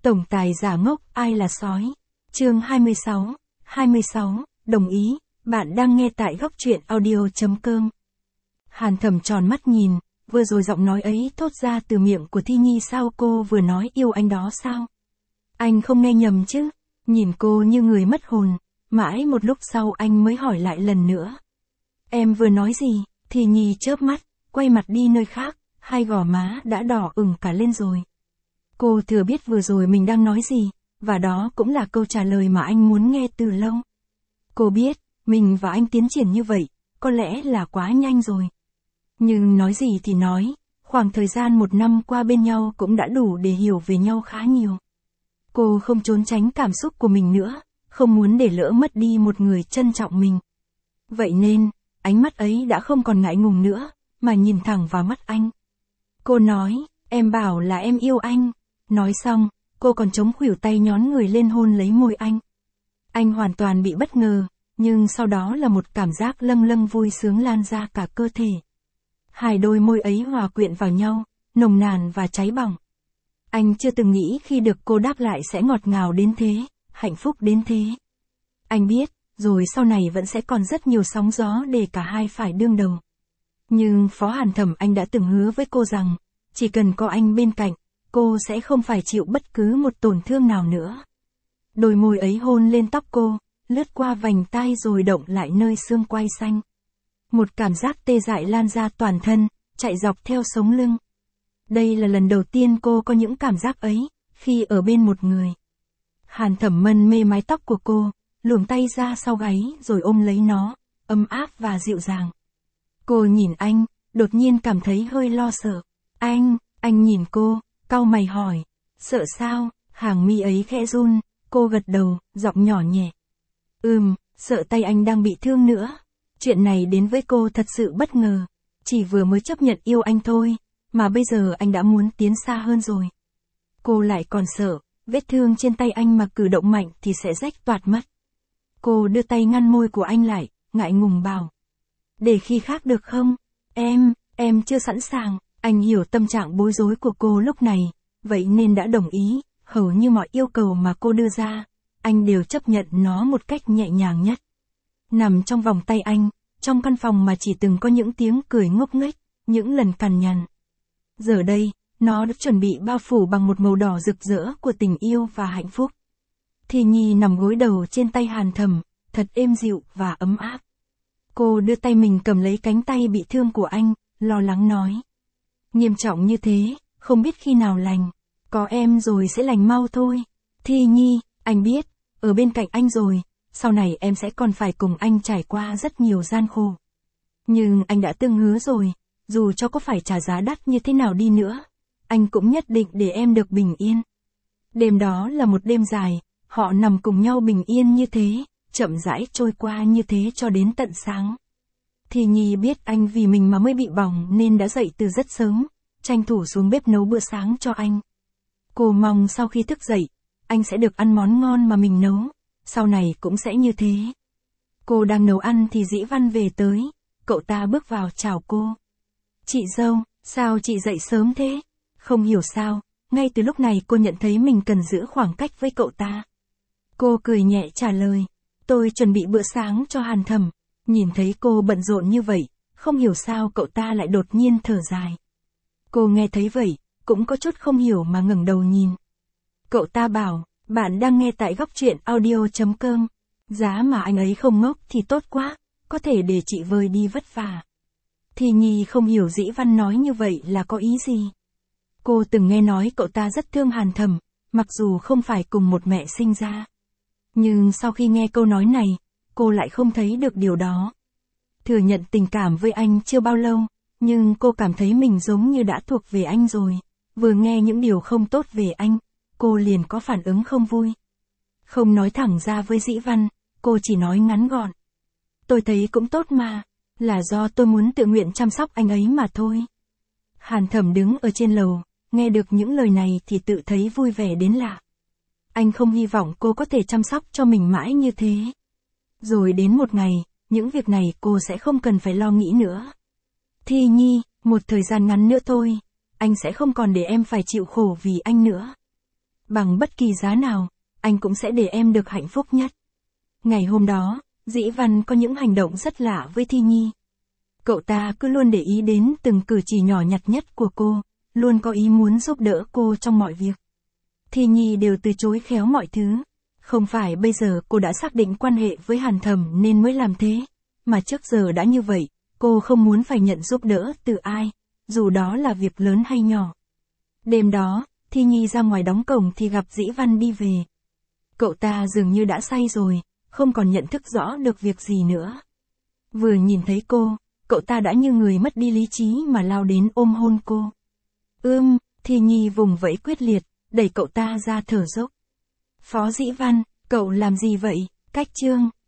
Tổng tài giả ngốc, ai là sói? Chương 26, đồng ý, bạn đang nghe tại góc truyện audio.com. Hàn Thẩm tròn mắt nhìn, vừa rồi giọng nói ấy thốt ra từ miệng của Thi Nhi sao, cô vừa nói yêu anh đó sao? Anh không nghe nhầm chứ? Nhìn cô như người mất hồn, mãi một lúc sau anh mới hỏi lại lần nữa. Em vừa nói gì? Thi Nhi chớp mắt, quay mặt đi nơi khác, hai gò má đã đỏ ửng cả lên rồi. Cô thừa biết vừa rồi mình đang nói gì, và đó cũng là câu trả lời mà anh muốn nghe từ lâu. Cô biết, mình và anh tiến triển như vậy, có lẽ là quá nhanh rồi. Nhưng nói gì thì nói, khoảng thời gian 1 năm qua bên nhau cũng đã đủ để hiểu về nhau khá nhiều. Cô không trốn tránh cảm xúc của mình nữa, không muốn để lỡ mất đi một người trân trọng mình. Vậy nên, ánh mắt ấy đã không còn ngại ngùng nữa, mà nhìn thẳng vào mắt anh. Cô nói, em bảo là em yêu anh. Nói xong, cô còn chống khuỷu tay nhón người lên hôn lấy môi anh. Anh hoàn toàn bị bất ngờ, nhưng sau đó là một cảm giác lâng lâng vui sướng lan ra cả cơ thể. Hai đôi môi ấy hòa quyện vào nhau, nồng nàn và cháy bỏng. Anh chưa từng nghĩ khi được cô đáp lại sẽ ngọt ngào đến thế, hạnh phúc đến thế. Anh biết, rồi sau này vẫn sẽ còn rất nhiều sóng gió để cả hai phải đương đầu. Nhưng Phó Hàn Thẩm anh đã từng hứa với cô rằng, chỉ cần có anh bên cạnh, cô sẽ không phải chịu bất cứ một tổn thương nào nữa. Đôi môi ấy hôn lên tóc cô, lướt qua vành tai rồi động lại nơi xương quai xanh. Một cảm giác tê dại lan ra toàn thân, chạy dọc theo sống lưng. Đây là lần đầu tiên cô có những cảm giác ấy, khi ở bên một người. Hàn Thẩm mân mê mái tóc của cô, luồn tay ra sau gáy rồi ôm lấy nó, ấm áp và dịu dàng. Cô nhìn anh, đột nhiên cảm thấy hơi lo sợ. Anh nhìn cô, cau mày hỏi. Sợ sao? Hàng mi ấy khẽ run, cô gật đầu, giọng nhỏ nhẹ. Sợ tay anh đang bị thương nữa. Chuyện này đến với cô thật sự bất ngờ. Chỉ vừa mới chấp nhận yêu anh thôi, mà bây giờ anh đã muốn tiến xa hơn rồi. Cô lại còn sợ, vết thương trên tay anh mà cử động mạnh thì sẽ rách toạc mất. Cô đưa tay ngăn môi của anh lại, ngại ngùng bảo. Để khi khác được không? Em chưa sẵn sàng. Anh hiểu tâm trạng bối rối của cô lúc này, vậy nên đã đồng ý, hầu như mọi yêu cầu mà cô đưa ra, anh đều chấp nhận nó một cách nhẹ nhàng nhất. Nằm trong vòng tay anh, trong căn phòng mà chỉ từng có những tiếng cười ngốc nghếch, những lần cằn nhằn. Giờ đây, nó được chuẩn bị bao phủ bằng một màu đỏ rực rỡ của tình yêu và hạnh phúc. Thi Nhi nằm gối đầu trên tay Hàn Thẩm, thật êm dịu và ấm áp. Cô đưa tay mình cầm lấy cánh tay bị thương của anh, lo lắng nói. Nghiêm trọng như thế, không biết khi nào lành. Có em rồi sẽ lành mau thôi. Thi Nhi, anh biết, ở bên cạnh anh rồi, sau này em sẽ còn phải cùng anh trải qua rất nhiều gian khổ. Nhưng anh đã từng hứa rồi, dù cho có phải trả giá đắt như thế nào đi nữa, anh cũng nhất định để em được bình yên. Đêm đó là một đêm dài, họ nằm cùng nhau bình yên như thế, chậm rãi trôi qua như thế cho đến tận sáng. Thi Nhi biết anh vì mình mà mới bị bỏng nên đã dậy từ rất sớm, tranh thủ xuống bếp nấu bữa sáng cho anh. Cô mong sau khi thức dậy, anh sẽ được ăn món ngon mà mình nấu, sau này cũng sẽ như thế. Cô đang nấu ăn thì Dĩ Văn về tới, cậu ta bước vào chào cô. Chị dâu, sao chị dậy sớm thế? Không hiểu sao, ngay từ lúc này cô nhận thấy mình cần giữ khoảng cách với cậu ta. Cô cười nhẹ trả lời, tôi chuẩn bị bữa sáng cho Hàn Thẩm. Nhìn thấy cô bận rộn như vậy, không hiểu sao cậu ta lại đột nhiên thở dài. Cô nghe thấy vậy, cũng có chút không hiểu mà ngẩng đầu nhìn. Cậu ta bảo, bạn đang nghe tại góc truyện audio.com. Giá mà anh ấy không ngốc thì tốt quá, có thể để chị vơi đi vất vả. Thi Nhi không hiểu Dĩ Văn nói như vậy là có ý gì. Cô từng nghe nói cậu ta rất thương Hàn Thẩm, mặc dù không phải cùng một mẹ sinh ra. Nhưng sau khi nghe câu nói này, cô lại không thấy được điều đó. Thừa nhận tình cảm với anh chưa bao lâu, nhưng cô cảm thấy mình giống như đã thuộc về anh rồi. Vừa nghe những điều không tốt về anh, cô liền có phản ứng không vui. Không nói thẳng ra với Dĩ Văn, cô chỉ nói ngắn gọn. Tôi thấy cũng tốt mà, là do tôi muốn tự nguyện chăm sóc anh ấy mà thôi. Hàn Thẩm đứng ở trên lầu, nghe được những lời này thì tự thấy vui vẻ đến lạ. Anh không hy vọng cô có thể chăm sóc cho mình mãi như thế. Rồi đến một ngày, những việc này cô sẽ không cần phải lo nghĩ nữa. Thi Nhi, một thời gian ngắn nữa thôi, anh sẽ không còn để em phải chịu khổ vì anh nữa. bằng bất kỳ giá nào, anh cũng sẽ để em được hạnh phúc nhất. Ngày hôm đó, Dĩ Văn có những hành động rất lạ với Thi Nhi. Cậu ta cứ luôn để ý đến từng cử chỉ nhỏ nhặt nhất của cô, luôn có ý muốn giúp đỡ cô trong mọi việc. Thi Nhi đều từ chối khéo mọi thứ. Không phải bây giờ cô đã xác định quan hệ với Hàn Thầm nên mới làm thế, mà trước giờ đã như vậy, cô không muốn phải nhận giúp đỡ từ ai, dù đó là việc lớn hay nhỏ. Đêm đó, Thi Nhi ra ngoài đóng cổng thì gặp Dĩ Văn đi về. Cậu ta dường như đã say rồi, không còn nhận thức rõ được việc gì nữa. Vừa nhìn thấy cô, cậu ta đã như người mất đi lý trí mà lao đến ôm hôn cô. Thi Nhi vùng vẫy quyết liệt, đẩy cậu ta ra thở dốc. Phó Dĩ Văn, cậu làm gì vậy? Cách chương